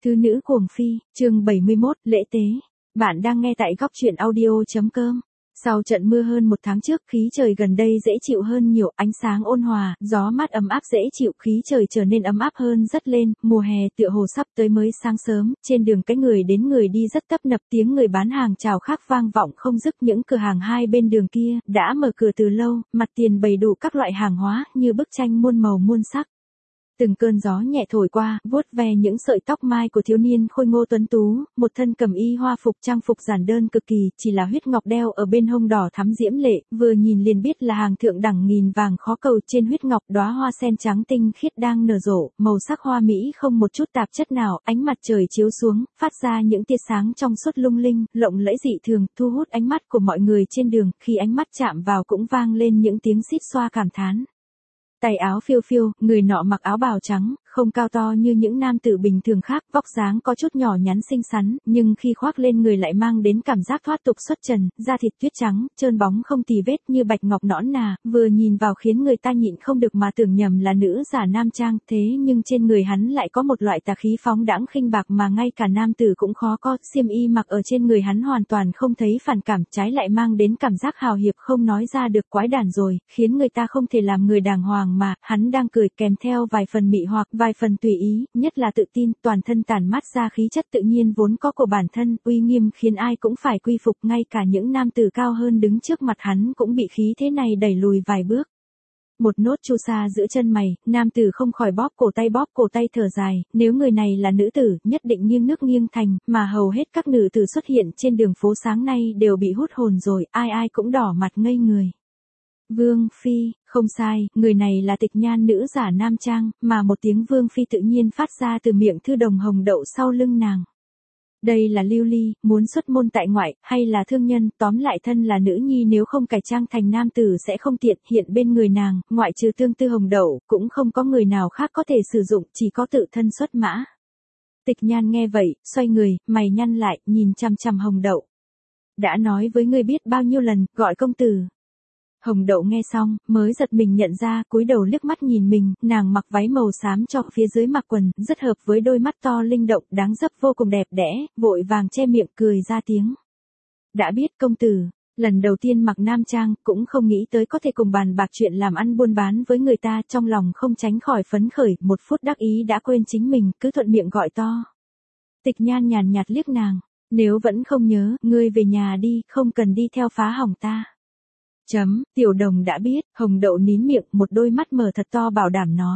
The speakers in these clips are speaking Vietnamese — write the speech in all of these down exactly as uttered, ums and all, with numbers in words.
Thứ nữ cuồng phi, chương bảy mươi mốt, lễ tế. Bạn đang nghe tại góc truyện audio.com. Sau trận mưa hơn một tháng trước, khí trời gần đây dễ chịu hơn nhiều, ánh sáng ôn hòa, gió mát ấm áp dễ chịu, khí trời trở nên ấm áp hơn rất lên, mùa hè tựa hồ sắp tới mới sáng sớm, trên đường cái người đến người đi rất tấp nập, tiếng người bán hàng chào khác vang vọng không dứt, những cửa hàng hai bên đường kia đã mở cửa từ lâu, mặt tiền bày đủ các loại hàng hóa như bức tranh muôn màu muôn sắc. Từng cơn gió nhẹ thổi qua, vuốt ve những sợi tóc mai của thiếu niên khôi ngô tuấn tú, một thân cẩm y hoa phục trang phục giản đơn cực kỳ, chỉ là huyết ngọc đeo ở bên hông đỏ thắm diễm lệ, vừa nhìn liền biết là hàng thượng đẳng nghìn vàng khó cầu, trên huyết ngọc đóa hoa sen trắng tinh khiết đang nở rộ, màu sắc hoa mỹ không một chút tạp chất nào, ánh mặt trời chiếu xuống, phát ra những tia sáng trong suốt lung linh, lộng lẫy dị thường, thu hút ánh mắt của mọi người trên đường, khi ánh mắt chạm vào cũng vang lên những tiếng xít xoa cảm thán. Tay áo phiêu phiêu, người nọ mặc áo bào trắng, không cao to như những nam tử bình thường khác, vóc dáng có chút nhỏ nhắn xinh xắn, nhưng khi khoác lên người lại mang đến cảm giác thoát tục xuất trần, da thịt tuyết trắng, trơn bóng không tì vết như bạch ngọc nõn nà, vừa nhìn vào khiến người ta nhịn không được mà tưởng nhầm là nữ giả nam trang, thế nhưng trên người hắn lại có một loại tà khí phóng đãng khinh bạc mà ngay cả nam tử cũng khó có, xiêm y mặc ở trên người hắn hoàn toàn không thấy phản cảm, trái lại mang đến cảm giác hào hiệp không nói ra được, quái đản rồi, khiến người ta không thể làm người đàng hoàng. Mà, hắn đang cười kèm theo vài phần mị hoặc, vài phần tùy ý, nhất là tự tin, toàn thân tản mát ra khí chất tự nhiên vốn có của bản thân, uy nghiêm khiến ai cũng phải quy phục, ngay cả những nam tử cao hơn đứng trước mặt hắn cũng bị khí thế này đẩy lùi vài bước. Một nốt chu sa giữa chân mày, nam tử không khỏi bóp cổ tay bóp cổ tay thở dài, nếu người này là nữ tử, nhất định nghiêng nước nghiêng thành, mà hầu hết các nữ tử xuất hiện trên đường phố sáng nay đều bị hút hồn rồi, ai ai cũng đỏ mặt ngây người. Vương Phi, không sai, người này là Tịch Nhan nữ giả nam trang, mà một tiếng Vương Phi tự nhiên phát ra từ miệng Thư Đồng Hồng đậu sau lưng nàng. Đây là lưu ly, muốn xuất môn tại ngoại, hay là thương nhân, tóm lại thân là nữ nhi nếu không cải trang thành nam tử sẽ không tiện, hiện bên người nàng, ngoại trừ Tương Tư Hồng đậu, cũng không có người nào khác có thể sử dụng, chỉ có tự thân xuất mã. Tịch Nhan nghe vậy, xoay người, mày nhăn lại, nhìn chằm chằm Hồng đậu. Đã nói với ngươi biết bao nhiêu lần, gọi công tử. Hồng đậu nghe xong, mới giật mình nhận ra, cúi đầu liếc mắt nhìn mình, nàng mặc váy màu xám cho phía dưới mặc quần, rất hợp với đôi mắt to linh động, đáng dấp vô cùng đẹp đẽ, vội vàng che miệng cười ra tiếng. Đã biết công tử, lần đầu tiên mặc nam trang, cũng không nghĩ tới có thể cùng bàn bạc chuyện làm ăn buôn bán với người ta, trong lòng không tránh khỏi phấn khởi, một phút đắc ý đã quên chính mình, cứ thuận miệng gọi to. Tịch Nhan nhàn nhạt liếc nàng, nếu vẫn không nhớ, ngươi về nhà đi, không cần đi theo phá hỏng ta. Chấm, tiểu đồng đã biết, Hồng đậu nín miệng, một đôi mắt mở thật to bảo đảm nói.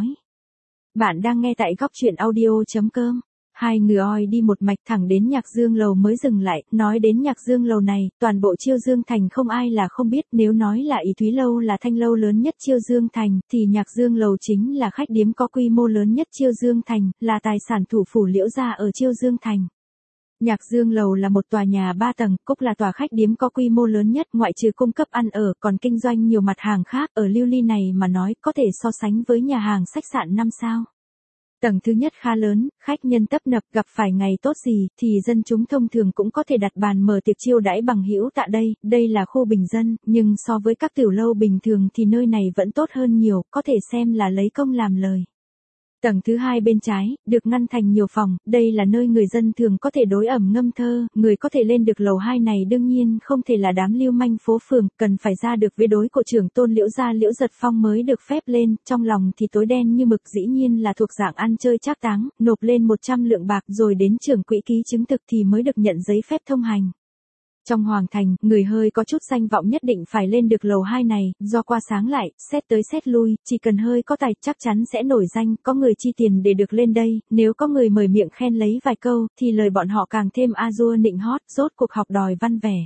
Bạn đang nghe tại góc truyện audio.com. Hai người oi đi một mạch thẳng đến Nhạc Dương Lầu mới dừng lại, nói đến Nhạc Dương Lầu này, toàn bộ Chiêu Dương Thành không ai là không biết, nếu nói là Ý Thúy Lâu là thanh lâu lớn nhất Chiêu Dương Thành, thì Nhạc Dương Lầu chính là khách điếm có quy mô lớn nhất Chiêu Dương Thành, là tài sản thủ phủ Liễu gia ở Chiêu Dương Thành. Nhạc Dương Lầu là một tòa nhà ba tầng, Cúc là tòa khách điếm có quy mô lớn nhất, ngoại trừ cung cấp ăn ở, còn kinh doanh nhiều mặt hàng khác, ở lưu ly này mà nói, có thể so sánh với nhà hàng khách sạn năm sao. Tầng thứ nhất khá lớn, khách nhân tấp nập, gặp phải ngày tốt gì, thì dân chúng thông thường cũng có thể đặt bàn mở tiệc chiêu đãi bằng hữu tại đây, đây là khu bình dân, nhưng so với các tiểu lâu bình thường thì nơi này vẫn tốt hơn nhiều, có thể xem là lấy công làm lời. Tầng thứ hai bên trái, được ngăn thành nhiều phòng, đây là nơi người dân thường có thể đối ẩm ngâm thơ, người có thể lên được lầu hai này đương nhiên không thể là đám lưu manh phố phường, cần phải ra được với đối của trưởng tôn Liễu gia Liễu Giật Phong mới được phép lên, trong lòng thì tối đen như mực, dĩ nhiên là thuộc dạng ăn chơi trác táng, nộp lên một trăm lượng bạc rồi đến trưởng quỹ ký chứng thực thì mới được nhận giấy phép thông hành. Trong Hoàng Thành, người hơi có chút danh vọng nhất định phải lên được lầu hai này, do qua sáng lại, xét tới xét lui, chỉ cần hơi có tài chắc chắn sẽ nổi danh, có người chi tiền để được lên đây, nếu có người mời miệng khen lấy vài câu, thì lời bọn họ càng thêm a dua nịnh hót, rốt cuộc học đòi văn vẻ.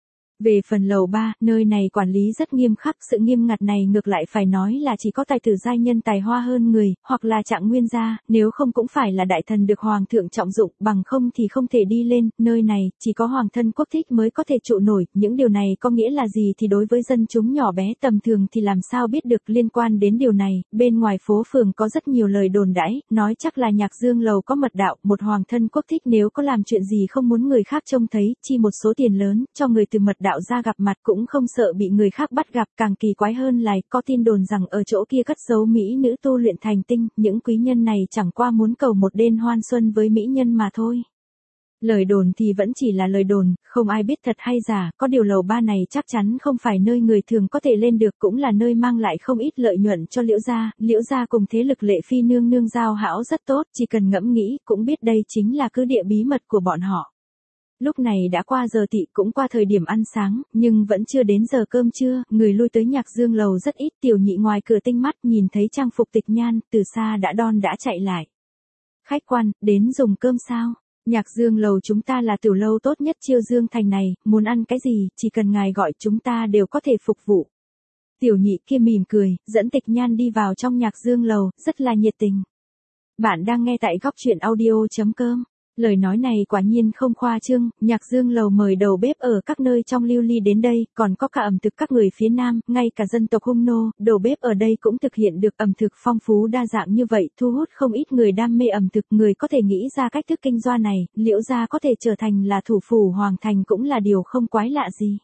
Về phần lầu ba, nơi này quản lý rất nghiêm khắc, sự nghiêm ngặt này ngược lại phải nói là chỉ có tài tử giai nhân tài hoa hơn người, hoặc là Trạng Nguyên gia, nếu không cũng phải là đại thần được hoàng thượng trọng dụng, bằng không thì không thể đi lên, nơi này, chỉ có hoàng thân quốc thích mới có thể trụ nổi, những điều này có nghĩa là gì thì đối với dân chúng nhỏ bé tầm thường thì làm sao biết được. Liên quan đến điều này, bên ngoài phố phường có rất nhiều lời đồn đãi, nói chắc là Nhạc Dương Lầu có mật đạo, một hoàng thân quốc thích nếu có làm chuyện gì không muốn người khác trông thấy, chi một số tiền lớn, cho người từ mật đạo đạo gia gặp mặt cũng không sợ bị người khác bắt gặp, càng kỳ quái hơn là có tin đồn rằng ở chỗ kia cất giấu mỹ nữ tu luyện thành tinh, những quý nhân này chẳng qua muốn cầu một đêm hoan xuân với mỹ nhân mà thôi. Lời đồn thì vẫn chỉ là lời đồn, không ai biết thật hay giả, có điều lầu ba này chắc chắn không phải nơi người thường có thể lên được, cũng là nơi mang lại không ít lợi nhuận cho Liễu gia. Liễu gia cùng thế lực Lệ Phi nương nương giao hảo rất tốt, chỉ cần ngẫm nghĩ cũng biết đây chính là cứ địa bí mật của bọn họ. Lúc này đã qua giờ tị, cũng qua thời điểm ăn sáng, nhưng vẫn chưa đến giờ cơm trưa, người lui tới Nhạc Dương lầu rất ít. Tiểu Nhị ngoài cửa tinh mắt nhìn thấy trang phục Tịch Nhan, từ xa đã đon đã chạy lại. Khách quan, đến dùng cơm sao? Nhạc Dương lầu chúng ta là tiểu lâu tốt nhất Chiêu Dương thành này, muốn ăn cái gì, chỉ cần ngài gọi chúng ta đều có thể phục vụ. Tiểu Nhị kia mỉm cười, dẫn Tịch Nhan đi vào trong Nhạc Dương lầu, rất là nhiệt tình. Bạn đang nghe tại góc truyện audio chấm com. Lời nói này quả nhiên không khoa trương, Nhạc Dương lầu mời đầu bếp ở các nơi trong lưu ly đến đây, còn có cả ẩm thực các người phía Nam, ngay cả dân tộc Hung nô, đầu bếp ở đây cũng thực hiện được ẩm thực phong phú đa dạng như vậy, thu hút không ít người đam mê ẩm thực. Người có thể nghĩ ra cách thức kinh doanh này, Liễu gia có thể trở thành là thủ phủ hoàng thành cũng là điều không quái lạ gì.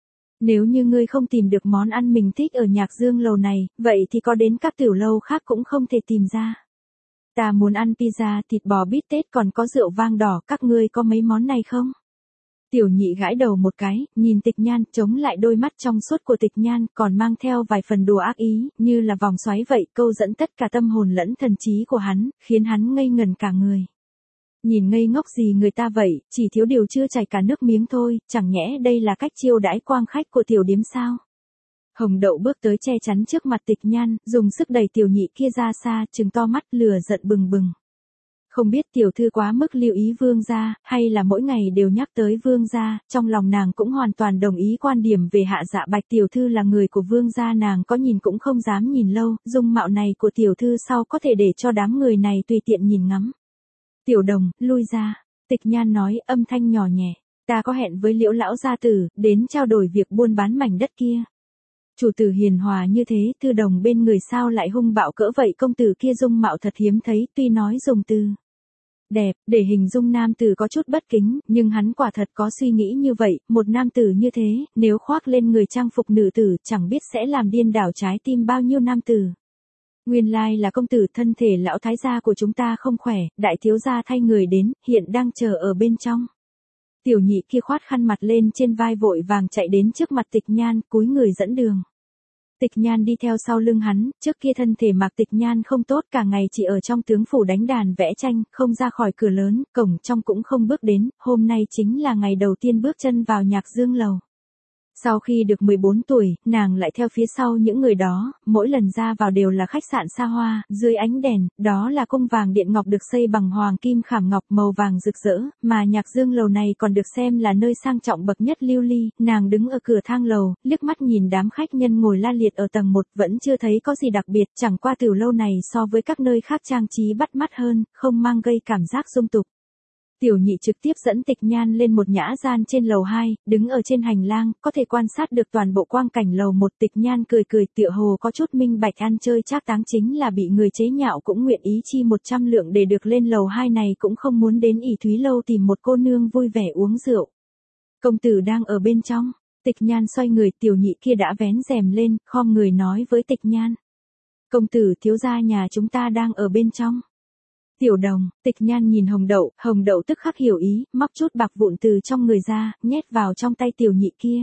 Nếu như ngươi không tìm được món ăn mình thích ở Nhạc Dương lầu này, vậy thì có đến các tiểu lâu khác cũng không thể tìm ra. Ta muốn ăn pizza, thịt bò bít tết, còn có rượu vang đỏ, các ngươi có mấy món này không? Tiểu Nhị gãi đầu một cái, nhìn Tịch Nhan, chống lại đôi mắt trong suốt của Tịch Nhan, còn mang theo vài phần đùa ác ý, như là vòng xoáy vậy, câu dẫn tất cả tâm hồn lẫn thần trí của hắn, khiến hắn ngây ngần cả người. Nhìn ngây ngốc gì người ta vậy, chỉ thiếu điều chưa chảy cả nước miếng thôi, chẳng nhẽ đây là cách chiêu đãi quang khách của tiểu điếm sao? Hồng Đậu bước tới che chắn trước mặt Tịch Nhan, dùng sức đẩy Tiểu Nhị kia ra xa, trừng to mắt, lửa giận bừng bừng. Không biết tiểu thư quá mức lưu ý vương gia, hay là mỗi ngày đều nhắc tới vương gia, trong lòng nàng cũng hoàn toàn đồng ý quan điểm về Hạ Dạ Bạch. Tiểu thư là người của vương gia, nàng có nhìn cũng không dám nhìn lâu, dung mạo này của tiểu thư sau có thể để cho đám người này tùy tiện nhìn ngắm. Tiểu Đồng, lui ra. Tịch Nhan nói, âm thanh nhỏ nhẹ, ta có hẹn với Liễu lão gia tử, đến trao đổi việc buôn bán mảnh đất kia. Chủ tử hiền hòa như thế, Thư Đồng bên người sao lại hung bạo cỡ vậy? Công tử kia dung mạo thật hiếm thấy, tuy nói dùng từ đẹp để hình dung nam tử có chút bất kính, nhưng hắn quả thật có suy nghĩ như vậy. Một nam tử như thế, nếu khoác lên người trang phục nữ tử, chẳng biết sẽ làm điên đảo trái tim bao nhiêu nam tử. Nguyên lai là công tử, thân thể lão thái gia của chúng ta không khỏe, đại thiếu gia thay người đến, hiện đang chờ ở bên trong. Tiểu Nhị kia khoát khăn mặt lên trên vai, vội vàng chạy đến trước mặt Tịch Nhan, cúi người dẫn đường. Tịch Nhan đi theo sau lưng hắn, trước kia thân thể Mạc Tịch Nhan không tốt, cả ngày chỉ ở trong tướng phủ đánh đàn vẽ tranh, không ra khỏi cửa lớn, cổng trong cũng không bước đến, hôm nay chính là ngày đầu tiên bước chân vào Nhạc Dương lầu. Sau khi được mười bốn tuổi, nàng lại theo phía sau những người đó, mỗi lần ra vào đều là khách sạn xa hoa, dưới ánh đèn, đó là cung vàng điện ngọc được xây bằng hoàng kim khảm ngọc màu vàng rực rỡ, mà Nhạc Dương lầu này còn được xem là nơi sang trọng bậc nhất lưu ly. Nàng đứng ở cửa thang lầu, liếc mắt nhìn đám khách nhân ngồi la liệt ở tầng một, vẫn chưa thấy có gì đặc biệt, chẳng qua tiểu lâu này so với các nơi khác trang trí bắt mắt hơn, không mang gây cảm giác dung tục. Tiểu Nhị trực tiếp dẫn Tịch Nhan lên một nhã gian trên lầu hai, đứng ở trên hành lang, có thể quan sát được toàn bộ quang cảnh lầu một. Tịch Nhan cười cười, tựa hồ có chút minh bạch, ăn chơi trác táng chính là bị người chế nhạo cũng nguyện ý chi một trăm lượng để được lên lầu hai này, cũng không muốn đến ỷ thúy lâu tìm một cô nương vui vẻ uống rượu. Công tử đang ở bên trong. Tịch Nhan xoay người, Tiểu Nhị kia đã vén rèm lên, khom người nói với Tịch Nhan. Công tử, thiếu gia nhà chúng ta đang ở bên trong. Tiểu Đồng. Tịch Nhan nhìn Hồng Đậu, Hồng Đậu tức khắc hiểu ý, móc chút bạc vụn từ trong người ra, nhét vào trong tay Tiểu Nhị kia.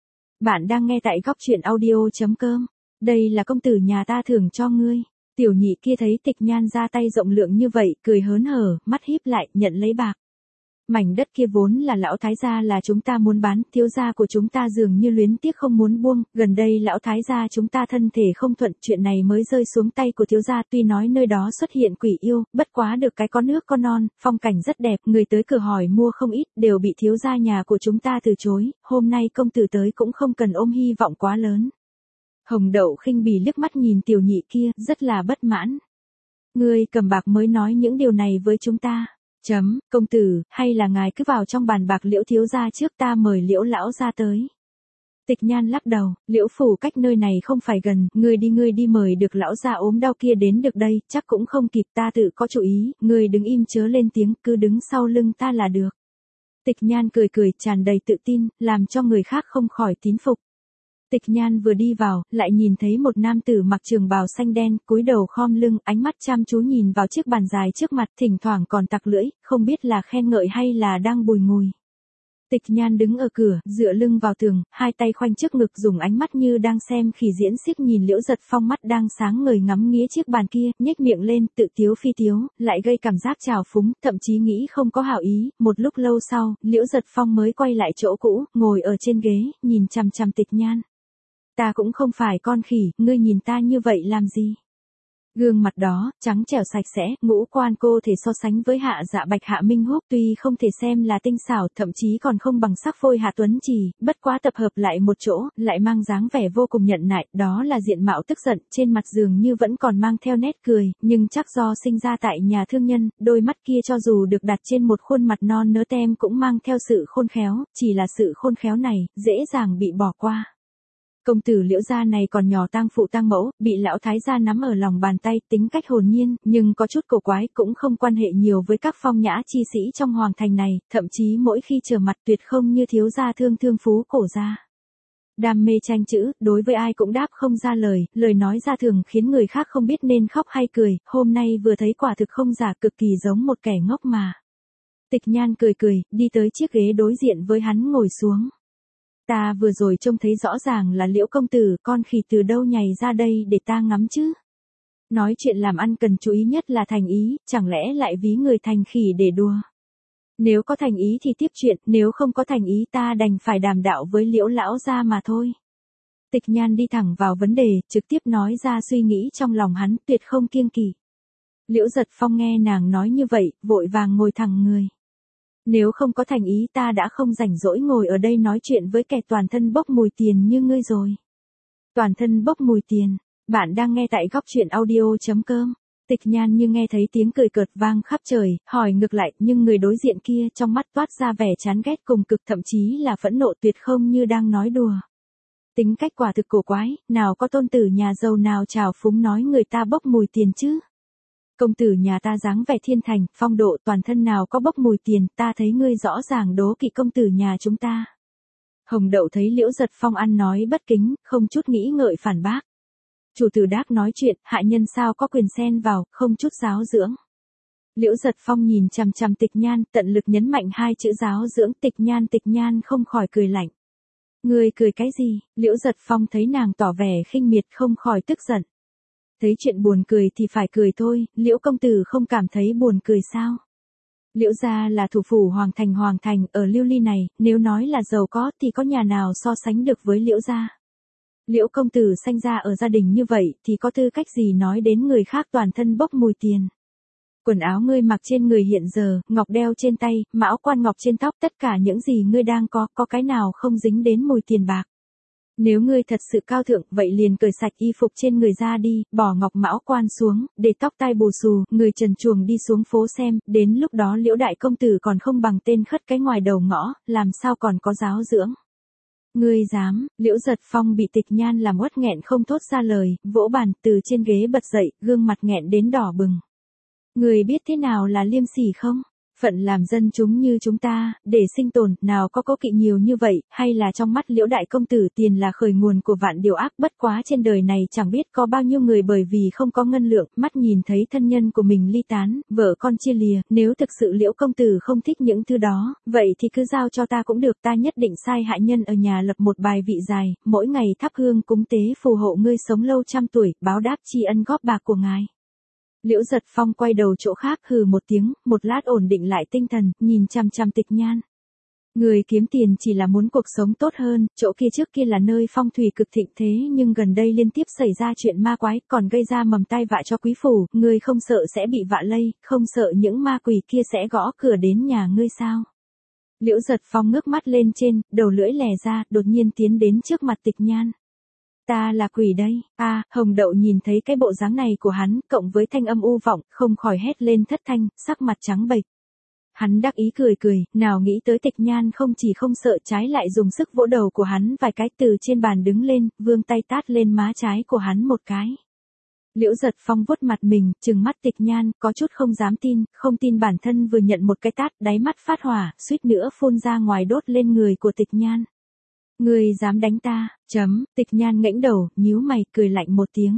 Bạn đang nghe tại góc truyện audio chấm com. Đây là công tử nhà ta thưởng cho ngươi. Tiểu Nhị kia thấy Tịch Nhan ra tay rộng lượng như vậy, cười hớn hở, mắt híp lại, nhận lấy bạc. Mảnh đất kia vốn là lão thái gia là chúng ta muốn bán, thiếu gia của chúng ta dường như luyến tiếc không muốn buông, gần đây lão thái gia chúng ta thân thể không thuận, chuyện này mới rơi xuống tay của thiếu gia. Tuy nói nơi đó xuất hiện quỷ yêu, bất quá được cái có nước có non, phong cảnh rất đẹp, người tới cửa hỏi mua không ít, đều bị thiếu gia nhà của chúng ta từ chối, hôm nay công tử tới cũng không cần ôm hy vọng quá lớn. Hồng Đậu khinh bỉ liếc mắt nhìn Tiểu Nhị kia, rất là bất mãn. Ngươi cầm bạc mới nói những điều này với chúng ta. Chấm, công tử, hay là ngài cứ vào trong bàn bạc Liễu thiếu gia trước, ta mời Liễu lão gia tới. Tịch Nhan lắc đầu, Liễu phủ cách nơi này không phải gần, ngươi đi ngươi đi mời được lão gia ốm đau kia đến được đây, chắc cũng không kịp, ta tự có chủ ý, ngươi đứng im chớ lên tiếng, cứ đứng sau lưng ta là được. Tịch Nhan cười cười tràn đầy tự tin, làm cho người khác không khỏi tín phục. Tịch Nhan vừa đi vào, lại nhìn thấy một nam tử mặc trường bào xanh đen, cúi đầu khom lưng, ánh mắt chăm chú nhìn vào chiếc bàn dài trước mặt, thỉnh thoảng còn tặc lưỡi, không biết là khen ngợi hay là đang bùi ngùi. Tịch Nhan đứng ở cửa, dựa lưng vào tường, hai tay khoanh trước ngực dùng ánh mắt như đang xem khỉ diễn xiếc nhìn Liễu Giật Phong mắt đang sáng ngời ngắm nghía chiếc bàn kia, nhếch miệng lên, tự tiếu phi tiếu, lại gây cảm giác trào phúng, thậm chí nghĩ không có hảo ý. Một lúc lâu sau, Liễu Giật Phong mới quay lại chỗ cũ, ngồi ở trên ghế, nhìn chằm chằm Tịch Nhan. Ta cũng không phải con khỉ, ngươi nhìn ta như vậy làm gì? Gương mặt đó, trắng trẻo sạch sẽ, ngũ quan cô thể so sánh với Hạ Dạ Bạch Hạ Minh Húc tuy không thể xem là tinh xảo, thậm chí còn không bằng sắc phôi Hạ Tuấn Trì, bất quá tập hợp lại một chỗ, lại mang dáng vẻ vô cùng nhận nại, đó là diện mạo tức giận, trên mặt dường như vẫn còn mang theo nét cười, nhưng chắc do sinh ra tại nhà thương nhân, đôi mắt kia cho dù được đặt trên một khuôn mặt non nớt tem cũng mang theo sự khôn khéo, chỉ là sự khôn khéo này, dễ dàng bị bỏ qua. Công tử Liễu gia này còn nhỏ tang phụ tang mẫu, bị lão thái gia nắm ở lòng bàn tay, tính cách hồn nhiên, nhưng có chút cổ quái, cũng không quan hệ nhiều với các phong nhã chi sĩ trong hoàng thành này, thậm chí mỗi khi trở mặt tuyệt không như thiếu gia thương thương phú cổ gia. Đam mê tranh chữ, đối với ai cũng đáp không ra lời, lời nói ra thường khiến người khác không biết nên khóc hay cười, hôm nay vừa thấy quả thực không giả, cực kỳ giống một kẻ ngốc mà. Tịch Nhan cười cười, đi tới chiếc ghế đối diện với hắn ngồi xuống. Ta vừa rồi trông thấy rõ ràng là Liễu công tử, con khỉ từ đâu nhảy ra đây để ta ngắm chứ? Nói chuyện làm ăn cần chú ý nhất là thành ý, chẳng lẽ lại ví người thành khỉ để đùa? Nếu có thành ý thì tiếp chuyện, nếu không có thành ý ta đành phải đàm đạo với Liễu lão gia mà thôi. Tịch Nhan đi thẳng vào vấn đề, trực tiếp nói ra suy nghĩ trong lòng hắn, tuyệt không kiêng kỵ. Liễu Giật Phong nghe nàng nói như vậy, vội vàng ngồi thẳng người. Nếu không có thành ý ta đã không rảnh rỗi ngồi ở đây nói chuyện với kẻ toàn thân bốc mùi tiền như ngươi rồi. Toàn thân bốc mùi tiền, bạn đang nghe tại góc truyện audio chấm com. Tịch Nhan như nghe thấy tiếng cười cợt vang khắp trời, hỏi ngược lại, nhưng người đối diện kia trong mắt toát ra vẻ chán ghét cùng cực, thậm chí là phẫn nộ tuyệt không như đang nói đùa. Tính cách quả thực cổ quái, nào có tôn tử nhà giàu nào trào phúng nói người ta bốc mùi tiền chứ? Công tử nhà ta dáng vẻ thiên thành, phong độ, toàn thân nào có bốc mùi tiền, ta thấy ngươi rõ ràng đố kỵ công tử nhà chúng ta. Hồng Đậu thấy Liễu Giật Phong ăn nói bất kính, không chút nghĩ ngợi phản bác. Chủ tử Đác nói chuyện, hạ nhân sao có quyền xen vào, không chút giáo dưỡng. Liễu Giật Phong nhìn chằm chằm Tịch Nhan, tận lực nhấn mạnh hai chữ giáo dưỡng. Tịch Nhan Tịch Nhan không khỏi cười lạnh. Ngươi cười cái gì? Liễu Giật Phong thấy nàng tỏ vẻ khinh miệt không khỏi tức giận. Thấy chuyện buồn cười thì phải cười thôi, Liễu công tử không cảm thấy buồn cười sao? Liễu gia là thủ phủ hoàng thành hoàng thành, ở Lưu Ly này, nếu nói là giàu có thì có nhà nào so sánh được với Liễu gia? Liễu công tử sanh ra ở gia đình như vậy thì có tư cách gì nói đến người khác toàn thân bốc mùi tiền? Quần áo ngươi mặc trên người hiện giờ, ngọc đeo trên tay, mão quan ngọc trên tóc, tất cả những gì ngươi đang có, có cái nào không dính đến mùi tiền bạc? Nếu ngươi thật sự cao thượng, vậy liền cởi sạch y phục trên người ra đi, bỏ ngọc mão quan xuống, để tóc tai bù xù, người trần truồng đi xuống phố xem, đến lúc đó Liễu đại công tử còn không bằng tên khất cái ngoài đầu ngõ, làm sao còn có giáo dưỡng. Ngươi dám? Liễu Giật Phong bị Tịch Nhan làm uất nghẹn không thốt ra lời, vỗ bàn, từ trên ghế bật dậy, gương mặt nghẹn đến đỏ bừng. Ngươi biết thế nào là liêm sỉ không? Phận làm dân chúng như chúng ta, để sinh tồn, nào có cố kỵ nhiều như vậy, hay là trong mắt Liễu đại công tử tiền là khởi nguồn của vạn điều ác, bất quá trên đời này chẳng biết có bao nhiêu người bởi vì không có ngân lượng, mắt nhìn thấy thân nhân của mình ly tán, vợ con chia lìa, nếu thực sự Liễu công tử không thích những thứ đó, vậy thì cứ giao cho ta cũng được, ta nhất định sai hạ nhân ở nhà lập một bài vị dài, mỗi ngày thắp hương cúng tế phù hộ ngươi sống lâu trăm tuổi, báo đáp tri ân góp bạc của ngài. Liễu Giật Phong quay đầu chỗ khác hừ một tiếng, một lát ổn định lại tinh thần, nhìn chằm chằm Tịch Nhan. Người kiếm tiền chỉ là muốn cuộc sống tốt hơn, chỗ kia trước kia là nơi phong thủy cực thịnh thế nhưng gần đây liên tiếp xảy ra chuyện ma quái, còn gây ra mầm tai vạ cho quý phủ, người không sợ sẽ bị vạ lây, không sợ những ma quỷ kia sẽ gõ cửa đến nhà ngươi sao? Liễu Giật Phong ngước mắt lên trên, đầu lưỡi lè ra, đột nhiên tiến đến trước mặt Tịch Nhan. Ta là quỷ đây, a à, Hồng Đậu nhìn thấy cái bộ dáng này của hắn, cộng với thanh âm u vọng, không khỏi hét lên thất thanh, sắc mặt trắng bệch. Hắn đắc ý cười cười, nào nghĩ tới Tịch Nhan không chỉ không sợ trái lại dùng sức vỗ đầu của hắn vài cái từ trên bàn đứng lên, vươn tay tát lên má trái của hắn một cái. Liễu Giật Phong vuốt mặt mình, trừng mắt Tịch Nhan, có chút không dám tin, không tin bản thân vừa nhận một cái tát, đáy mắt phát hỏa, suýt nữa phun ra ngoài đốt lên người của Tịch Nhan. Ngươi dám đánh ta, chấm, Tịch Nhan ngẩng đầu, nhíu mày, cười lạnh một tiếng.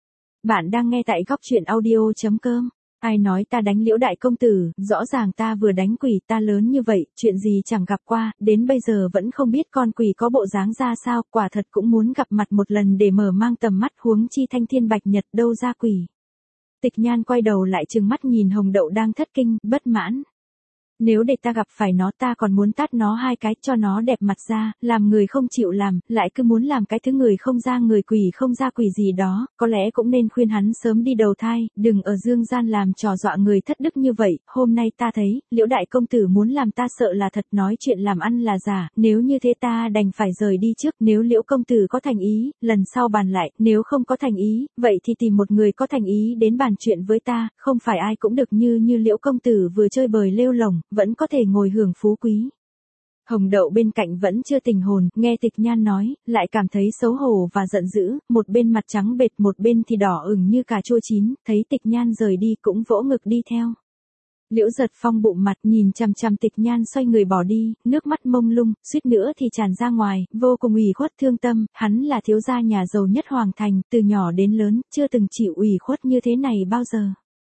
Bạn đang nghe tại góc truyện audio chấm com. Ai nói ta đánh Liễu đại công tử, rõ ràng ta vừa đánh quỷ, ta lớn như vậy, chuyện gì chẳng gặp qua, đến bây giờ vẫn không biết con quỷ có bộ dáng ra sao, quả thật cũng muốn gặp mặt một lần để mở mang tầm mắt, huống chi thanh thiên bạch nhật đâu ra quỷ. Tịch Nhan quay đầu lại trừng mắt nhìn Hồng Đậu đang thất kinh, bất mãn. Nếu để ta gặp phải nó ta còn muốn tát nó hai cái cho nó đẹp mặt ra, làm người không chịu làm, lại cứ muốn làm cái thứ người không ra người quỷ không ra quỷ gì đó, có lẽ cũng nên khuyên hắn sớm đi đầu thai, đừng ở dương gian làm trò dọa người thất đức như vậy, hôm nay ta thấy, Liễu đại công tử muốn làm ta sợ là thật, nói chuyện làm ăn là giả, nếu như thế ta đành phải rời đi trước, nếu Liễu công tử có thành ý, lần sau bàn lại, nếu không có thành ý, vậy thì tìm một người có thành ý đến bàn chuyện với ta, không phải ai cũng được như như Liễu công tử vừa chơi bời lêu lổng, vẫn có thể ngồi hưởng phú quý. Hồng Đậu bên cạnh vẫn chưa tỉnh hồn, nghe Tịch Nhan nói, lại cảm thấy xấu hổ và giận dữ, một bên mặt trắng bệch một bên thì đỏ ửng như cà chua chín, thấy Tịch Nhan rời đi cũng vỗ ngực đi theo. Liễu Giật Phong bụng mặt nhìn chằm chằm Tịch Nhan xoay người bỏ đi, nước mắt mông lung, suýt nữa thì tràn ra ngoài, vô cùng ủy khuất thương tâm, hắn là thiếu gia nhà giàu nhất Hoàng Thành, từ nhỏ đến lớn, chưa từng chịu ủy khuất như thế này bao giờ.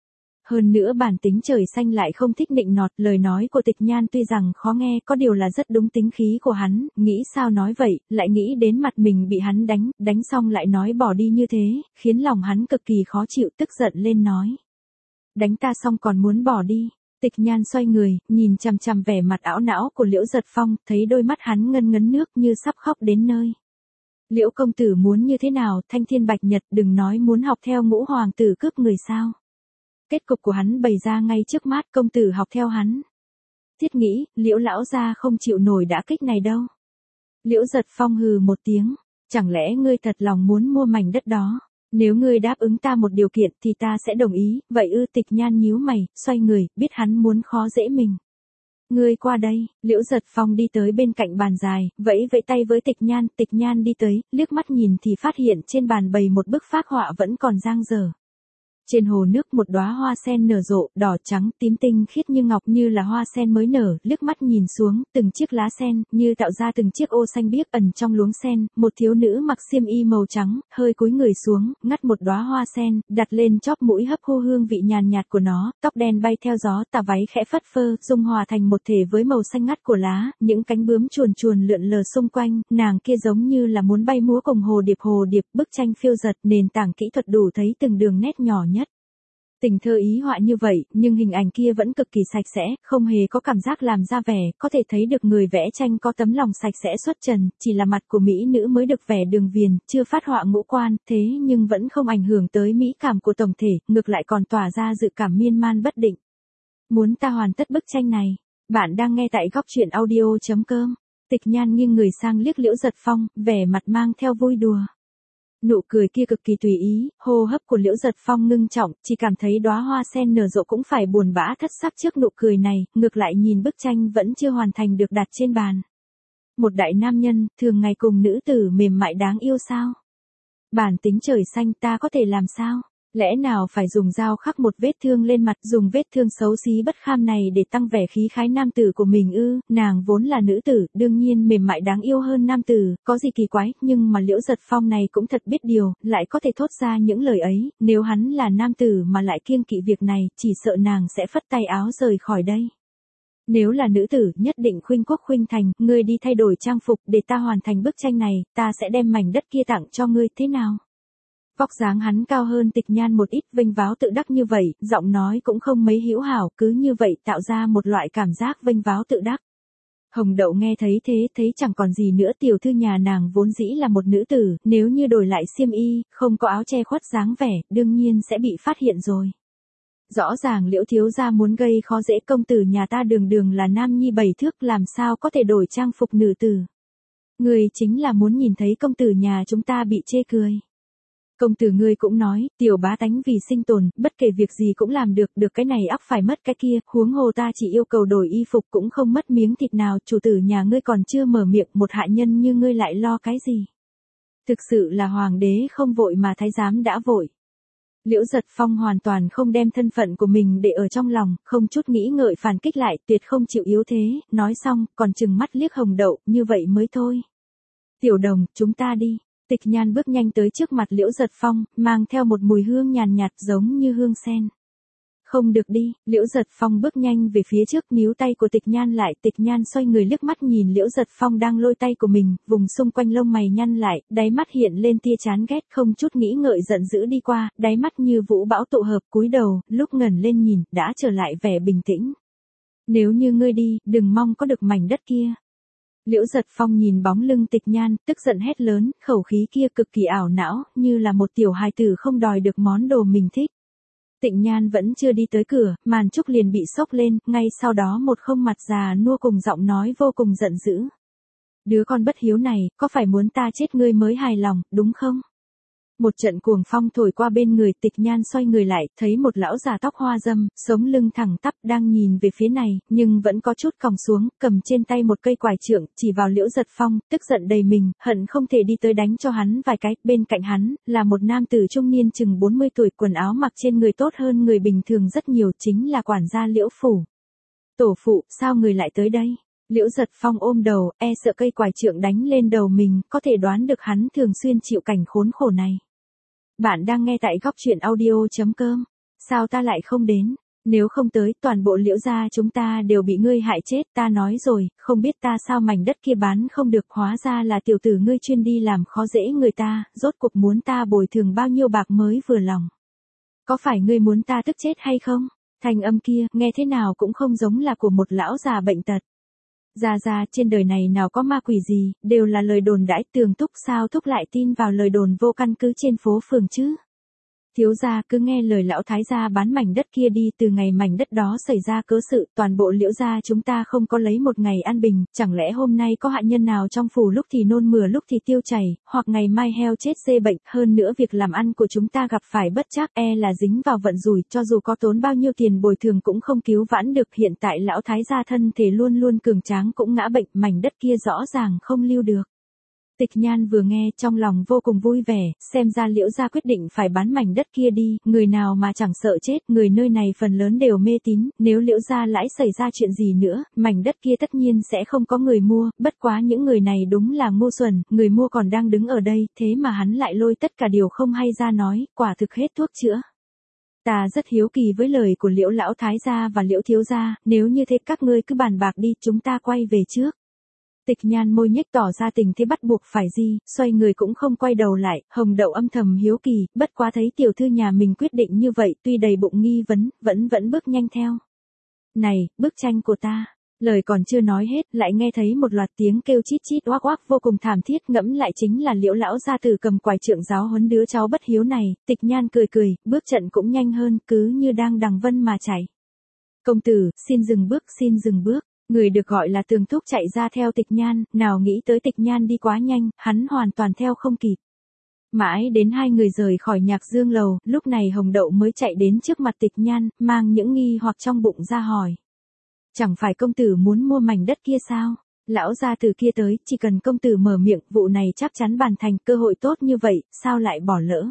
Hơn nữa bản tính trời xanh lại không thích nịnh nọt, lời nói của Tịch Nhan tuy rằng khó nghe, có điều là rất đúng tính khí của hắn, nghĩ sao nói vậy, lại nghĩ đến mặt mình bị hắn đánh, đánh xong lại nói bỏ đi như thế, khiến lòng hắn cực kỳ khó chịu, tức giận lên nói. Đánh ta xong còn muốn bỏ đi. Tịch Nhan xoay người, nhìn chằm chằm vẻ mặt ảo não của Liễu Giật Phong, thấy đôi mắt hắn ngân ngấn nước như sắp khóc đến nơi. Liễu công tử muốn như thế nào, thanh thiên bạch nhật, đừng nói muốn học theo ngũ hoàng tử cướp người sao. Kết cục của hắn bày ra ngay trước mắt, công tử học theo hắn. Thiết nghĩ, Liễu lão gia không chịu nổi đả kích này đâu. Liễu Giật Phong hừ một tiếng, chẳng lẽ ngươi thật lòng muốn mua mảnh đất đó? Nếu ngươi đáp ứng ta một điều kiện thì ta sẽ đồng ý, vậy ư? Tịch Nhan nhíu mày, xoay người, biết hắn muốn khó dễ mình. Ngươi qua đây, Liễu Giật Phong đi tới bên cạnh bàn dài, vẫy vẫy tay với Tịch Nhan, Tịch Nhan đi tới, liếc mắt nhìn thì phát hiện trên bàn bày một bức phác họa vẫn còn dang dở. Trên hồ nước một đóa hoa sen nở rộ, đỏ trắng, tím tinh khiết như ngọc như là hoa sen mới nở, liếc mắt nhìn xuống, từng chiếc lá sen, như tạo ra từng chiếc ô xanh biếc ẩn trong luống sen, một thiếu nữ mặc xiêm y màu trắng, hơi cúi người xuống, ngắt một đóa hoa sen, đặt lên chóp mũi hấp thu hương vị nhàn nhạt của nó, tóc đen bay theo gió, tà váy khẽ phất phơ, dung hòa thành một thể với màu xanh ngắt của lá, những cánh bướm chuồn chuồn lượn lờ xung quanh, nàng kia giống như là muốn bay múa cùng hồ điệp hồ điệp, bức tranh phiêu dật, nền tảng kỹ thuật đủ thấy từng đường nét nhỏ nhất. Tình thơ ý họa như vậy, nhưng hình ảnh kia vẫn cực kỳ sạch sẽ, không hề có cảm giác làm ra vẻ, có thể thấy được người vẽ tranh có tấm lòng sạch sẽ xuất trần, chỉ là mặt của mỹ nữ mới được vẽ đường viền, chưa phát họa ngũ quan, thế nhưng vẫn không ảnh hưởng tới mỹ cảm của tổng thể, ngược lại còn tỏa ra dự cảm miên man bất định. Muốn ta hoàn tất bức tranh này? Bạn đang nghe tại góc truyện audio chấm com. Tịch Nhan nghiêng người sang liếc Liễu Giật Phong, vẻ mặt mang theo vui đùa. Nụ cười kia cực kỳ tùy ý, hô hấp của Liễu Giật Phong ngưng trọng, chỉ cảm thấy đóa hoa sen nở rộ cũng phải buồn bã thất sắc trước nụ cười này, ngược lại nhìn bức tranh vẫn chưa hoàn thành được đặt trên bàn. Một đại nam nhân, thường ngày cùng nữ tử mềm mại đáng yêu sao? Bản tính trời xanh ta có thể làm sao? Lẽ nào phải dùng dao khắc một vết thương lên mặt, dùng vết thương xấu xí bất kham này để tăng vẻ khí khái nam tử của mình ư? Nàng vốn là nữ tử, đương nhiên mềm mại đáng yêu hơn nam tử, có gì kỳ quái, nhưng mà Liễu Giật Phong này cũng thật biết điều, lại có thể thốt ra những lời ấy, nếu hắn là nam tử mà lại kiêng kỵ việc này, chỉ sợ nàng sẽ phất tay áo rời khỏi đây. Nếu là nữ tử, nhất định khuynh quốc khuynh thành, ngươi đi thay đổi trang phục để ta hoàn thành bức tranh này, ta sẽ đem mảnh đất kia tặng cho ngươi, thế nào? Vóc dáng hắn cao hơn Tịch Nhan một ít, vênh váo tự đắc như vậy, giọng nói cũng không mấy hữu hảo, cứ như vậy tạo ra một loại cảm giác vênh váo tự đắc. Hồng Đậu nghe thấy thế, thấy chẳng còn gì nữa, tiểu thư nhà nàng vốn dĩ là một nữ tử, nếu như đổi lại xiêm y, không có áo che khuất dáng vẻ, đương nhiên sẽ bị phát hiện rồi. Rõ ràng Liễu thiếu gia muốn gây khó dễ, công tử nhà ta đường đường là nam nhi bảy thước, làm sao có thể đổi trang phục nữ tử. Người chính là muốn nhìn thấy công tử nhà chúng ta bị chê cười. Công tử ngươi cũng nói, tiểu bá tánh vì sinh tồn, bất kể việc gì cũng làm được, được cái này óc phải mất cái kia, huống hồ ta chỉ yêu cầu đổi y phục cũng không mất miếng thịt nào, chủ tử nhà ngươi còn chưa mở miệng, một hạ nhân như ngươi lại lo cái gì? Thực sự là hoàng đế không vội mà thái giám đã vội. Liễu Giật Phong hoàn toàn không đem thân phận của mình để ở trong lòng, không chút nghĩ ngợi phản kích lại, tuyệt không chịu yếu thế, nói xong, còn trừng mắt liếc Hồng Đậu, như vậy mới thôi. Tiểu Đồng, chúng ta đi. Tịch Nhan bước nhanh tới trước mặt Liễu Giật Phong, mang theo một mùi hương nhàn nhạt giống như hương sen. Không được đi, Liễu Giật Phong bước nhanh về phía trước, níu tay của Tịch Nhan lại, Tịch Nhan xoay người liếc mắt nhìn Liễu Giật Phong đang lôi tay của mình, vùng xung quanh lông mày nhăn lại, đáy mắt hiện lên tia chán ghét, không chút nghĩ ngợi giận dữ đi qua, đáy mắt như vũ bão tụ hợp, cúi đầu, lúc ngẩng lên nhìn, đã trở lại vẻ bình tĩnh. Nếu như ngươi đi, đừng mong có được mảnh đất kia. Liễu Giật Phong nhìn bóng lưng Tịch Nhan, tức giận hét lớn, khẩu khí kia cực kỳ ảo não, như là một tiểu hài tử không đòi được món đồ mình thích. Tịnh Nhan vẫn chưa đi tới cửa, màn trúc liền bị xốc lên, ngay sau đó một không mặt già nua cùng giọng nói vô cùng giận dữ. Đứa con bất hiếu này, có phải muốn ta chết ngươi mới hài lòng, đúng không? Một trận cuồng phong thổi qua bên người, Tịch Nhan xoay người lại, thấy một lão già tóc hoa râm, sống lưng thẳng tắp đang nhìn về phía này, nhưng vẫn có chút còng xuống, cầm trên tay một cây quải trượng, chỉ vào Liễu Giật Phong, tức giận đầy mình, hận không thể đi tới đánh cho hắn vài cái, bên cạnh hắn, là một nam tử trung niên chừng bốn mươi tuổi, quần áo mặc trên người tốt hơn người bình thường rất nhiều, chính là quản gia Liễu Phủ. Tổ phụ, sao người lại tới đây? Liễu Giật Phong ôm đầu, e sợ cây quải trượng đánh lên đầu mình, có thể đoán được hắn thường xuyên chịu cảnh khốn khổ này. Bạn đang nghe tại góc truyện audio chấm com. Sao ta lại không đến? Nếu không tới, toàn bộ Liễu gia chúng ta đều bị ngươi hại chết, ta nói rồi, không biết ta sao mảnh đất kia bán không được, hóa ra là tiểu tử ngươi chuyên đi làm khó dễ người ta, rốt cuộc muốn ta bồi thường bao nhiêu bạc mới vừa lòng. Có phải ngươi muốn ta tức chết hay không? Thanh âm kia, nghe thế nào cũng không giống là của một lão già bệnh tật. Ra ra, trên đời này nào có ma quỷ gì, đều là lời đồn đãi, Tường Thúc sao thúc lại tin vào lời đồn vô căn cứ trên phố phường chứ? Thiếu gia cứ nghe lời lão thái gia bán mảnh đất kia đi, từ ngày mảnh đất đó xảy ra cớ sự, toàn bộ Liễu gia chúng ta không có lấy một ngày an bình, chẳng lẽ hôm nay có hạ nhân nào trong phủ lúc thì nôn mửa lúc thì tiêu chảy, hoặc ngày mai heo chết dê bệnh, hơn nữa việc làm ăn của chúng ta gặp phải bất trắc, e là dính vào vận rủi, cho dù có tốn bao nhiêu tiền bồi thường cũng không cứu vãn được, hiện tại lão thái gia thân thể luôn luôn cường tráng cũng ngã bệnh, mảnh đất kia rõ ràng không lưu được. Tịch Nhan vừa nghe trong lòng vô cùng vui vẻ, xem ra Liễu gia quyết định phải bán mảnh đất kia đi, người nào mà chẳng sợ chết, người nơi này phần lớn đều mê tín, nếu Liễu gia lãi xảy ra chuyện gì nữa, mảnh đất kia tất nhiên sẽ không có người mua, bất quá những người này đúng là ngu xuẩn, người mua còn đang đứng ở đây, thế mà hắn lại lôi tất cả điều không hay ra nói, quả thực hết thuốc chữa. Ta rất hiếu kỳ với lời của Liễu lão thái gia và Liễu thiếu gia, nếu như thế các ngươi cứ bàn bạc đi, chúng ta quay về trước. Tịch Nhan môi nhếch tỏ ra tình thế bắt buộc phải gì, xoay người cũng không quay đầu lại, Hồng Đậu âm thầm hiếu kỳ, bất quá thấy tiểu thư nhà mình quyết định như vậy, tuy đầy bụng nghi vấn, vẫn vẫn bước nhanh theo. Này, bức tranh của ta. Lời còn chưa nói hết, lại nghe thấy một loạt tiếng kêu chít chít oác oác vô cùng thảm thiết, ngẫm lại chính là Liễu lão gia tử cầm quải trượng giáo huấn đứa cháu bất hiếu này, Tịch Nhan cười cười, bước trận cũng nhanh hơn, cứ như đang đằng vân mà chạy. Công tử, xin dừng bước, xin dừng bước. Người được gọi là Tường Thúc chạy ra theo Tịch Nhan, nào nghĩ tới Tịch Nhan đi quá nhanh, hắn hoàn toàn theo không kịp. Mãi đến hai người rời khỏi Nhạc Dương lầu, lúc này Hồng Đậu mới chạy đến trước mặt Tịch Nhan, mang những nghi hoặc trong bụng ra hỏi. Chẳng phải công tử muốn mua mảnh đất kia sao? Lão gia từ kia tới, chỉ cần công tử mở miệng, vụ này chắc chắn bàn thành, cơ hội tốt như vậy, sao lại bỏ lỡ?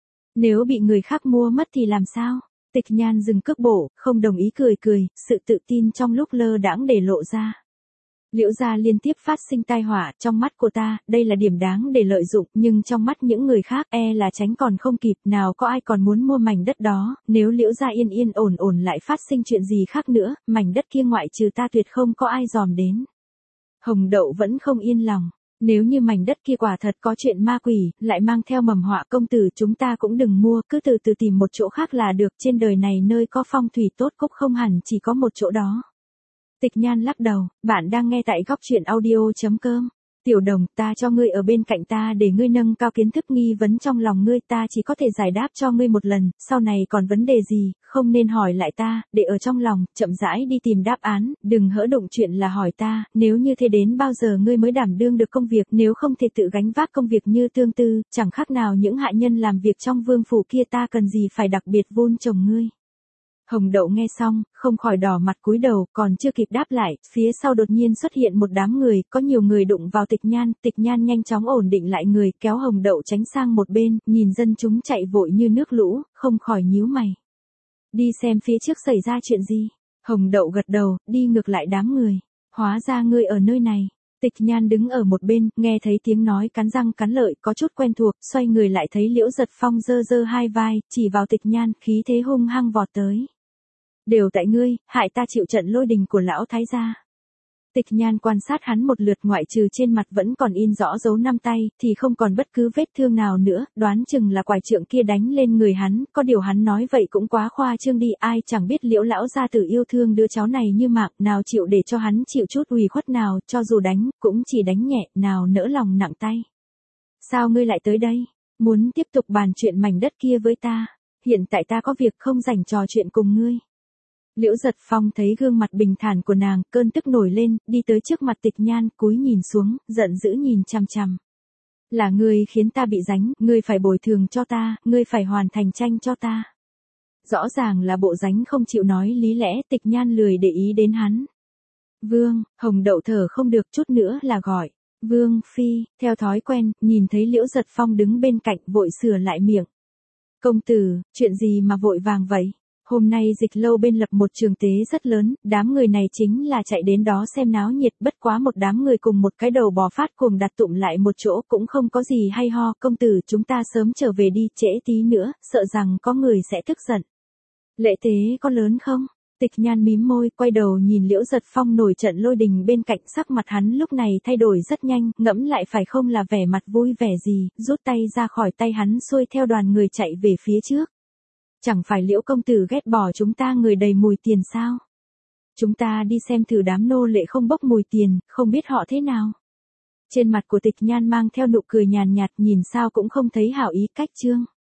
Nếu bị người khác mua mất thì làm sao? Tịch Nhan dừng cước bộ, không đồng ý cười cười, sự tự tin trong lúc lơ đãng để lộ ra. Liễu gia liên tiếp phát sinh tai họa, trong mắt của ta, đây là điểm đáng để lợi dụng, nhưng trong mắt những người khác e là tránh còn không kịp, nào có ai còn muốn mua mảnh đất đó, nếu Liễu gia yên yên ổn ổn lại phát sinh chuyện gì khác nữa, mảnh đất kia ngoại trừ ta tuyệt không có ai dòm đến. Hồng Đậu vẫn không yên lòng. Nếu như mảnh đất kia quả thật có chuyện ma quỷ, lại mang theo mầm họa, công tử chúng ta cũng đừng mua, cứ từ từ tìm một chỗ khác là được, trên đời này nơi có phong thủy tốt cúc không hẳn chỉ có một chỗ đó. Tịch Nhan lắc đầu, bạn đang nghe tại góc truyện audio chấm com. Tiểu Đồng, ta cho ngươi ở bên cạnh ta để ngươi nâng cao kiến thức, nghi vấn trong lòng ngươi ta chỉ có thể giải đáp cho ngươi một lần, sau này còn vấn đề gì, không nên hỏi lại ta, để ở trong lòng, chậm rãi đi tìm đáp án, đừng hỡ đụng chuyện là hỏi ta, nếu như thế đến bao giờ ngươi mới đảm đương được công việc, nếu không thể tự gánh vác công việc như Tương Tư, chẳng khác nào những hạ nhân làm việc trong vương phủ kia, ta cần gì phải đặc biệt vun trồng ngươi. Hồng Đậu nghe xong, không khỏi đỏ mặt cúi đầu, còn chưa kịp đáp lại, phía sau đột nhiên xuất hiện một đám người, có nhiều người đụng vào Tịch Nhan, Tịch Nhan nhanh chóng ổn định lại người, kéo Hồng Đậu tránh sang một bên, nhìn dân chúng chạy vội như nước lũ, không khỏi nhíu mày. Đi xem phía trước xảy ra chuyện gì. Hồng Đậu gật đầu, đi ngược lại đám người. Hóa ra ngươi ở nơi này. Tịch Nhan đứng ở một bên, nghe thấy tiếng nói cắn răng cắn lợi, có chút quen thuộc, xoay người lại thấy Liễu Giật Phong giơ giơ hai vai, chỉ vào Tịch Nhan, khí thế hung hăng vọt tới. Đều tại ngươi, hại ta chịu trận lôi đình của lão thái gia. Tịch Nhan quan sát hắn một lượt, ngoại trừ trên mặt vẫn còn in rõ dấu năm tay, thì không còn bất cứ vết thương nào nữa, đoán chừng là quải trượng kia đánh lên người hắn, có điều hắn nói vậy cũng quá khoa trương đi, ai chẳng biết Liễu lão gia tử yêu thương đứa cháu này như mạng, nào chịu để cho hắn chịu chút ủy khuất nào, cho dù đánh, cũng chỉ đánh nhẹ, nào nỡ lòng nặng tay. Sao ngươi lại tới đây? Muốn tiếp tục bàn chuyện mảnh đất kia với ta? Hiện tại ta có việc không rảnh trò chuyện cùng ngươi. Liễu Giật Phong thấy gương mặt bình thản của nàng, cơn tức nổi lên, đi tới trước mặt Tịch Nhan, cúi nhìn xuống, giận dữ nhìn chằm chằm. Là ngươi khiến ta bị đánh, ngươi phải bồi thường cho ta, ngươi phải hoàn thành tranh cho ta. Rõ ràng là bộ dánh không chịu nói lý lẽ, Tịch Nhan lười để ý đến hắn. Vương, Hồng Đậu thở không được, chút nữa là gọi. Vương Phi, theo thói quen, nhìn thấy Liễu Giật Phong đứng bên cạnh, vội sửa lại miệng. Công tử, chuyện gì mà vội vàng vậy? Hôm nay Dịch Lâu bên lập một trường tế rất lớn, đám người này chính là chạy đến đó xem náo nhiệt, bất quá một đám người cùng một cái đầu bò phát cuồng đặt tụm lại một chỗ cũng không có gì hay ho, công tử chúng ta sớm trở về đi, trễ tí nữa, sợ rằng có người sẽ tức giận. Lễ tế có lớn không? Tịch Nhan mím môi, quay đầu nhìn Liễu Giật Phong nổi trận lôi đình bên cạnh, sắc mặt hắn lúc này thay đổi rất nhanh, ngẫm lại phải không là vẻ mặt vui vẻ gì, rút tay ra khỏi tay hắn xuôi theo đoàn người chạy về phía trước. Chẳng phải Liễu công tử ghét bỏ chúng ta người đầy mùi tiền sao? Chúng ta đi xem thử đám nô lệ không bốc mùi tiền, không biết họ thế nào. Trên mặt của Tịch Nhan mang theo nụ cười nhàn nhạt, nhìn sao cũng không thấy hảo ý cách chương.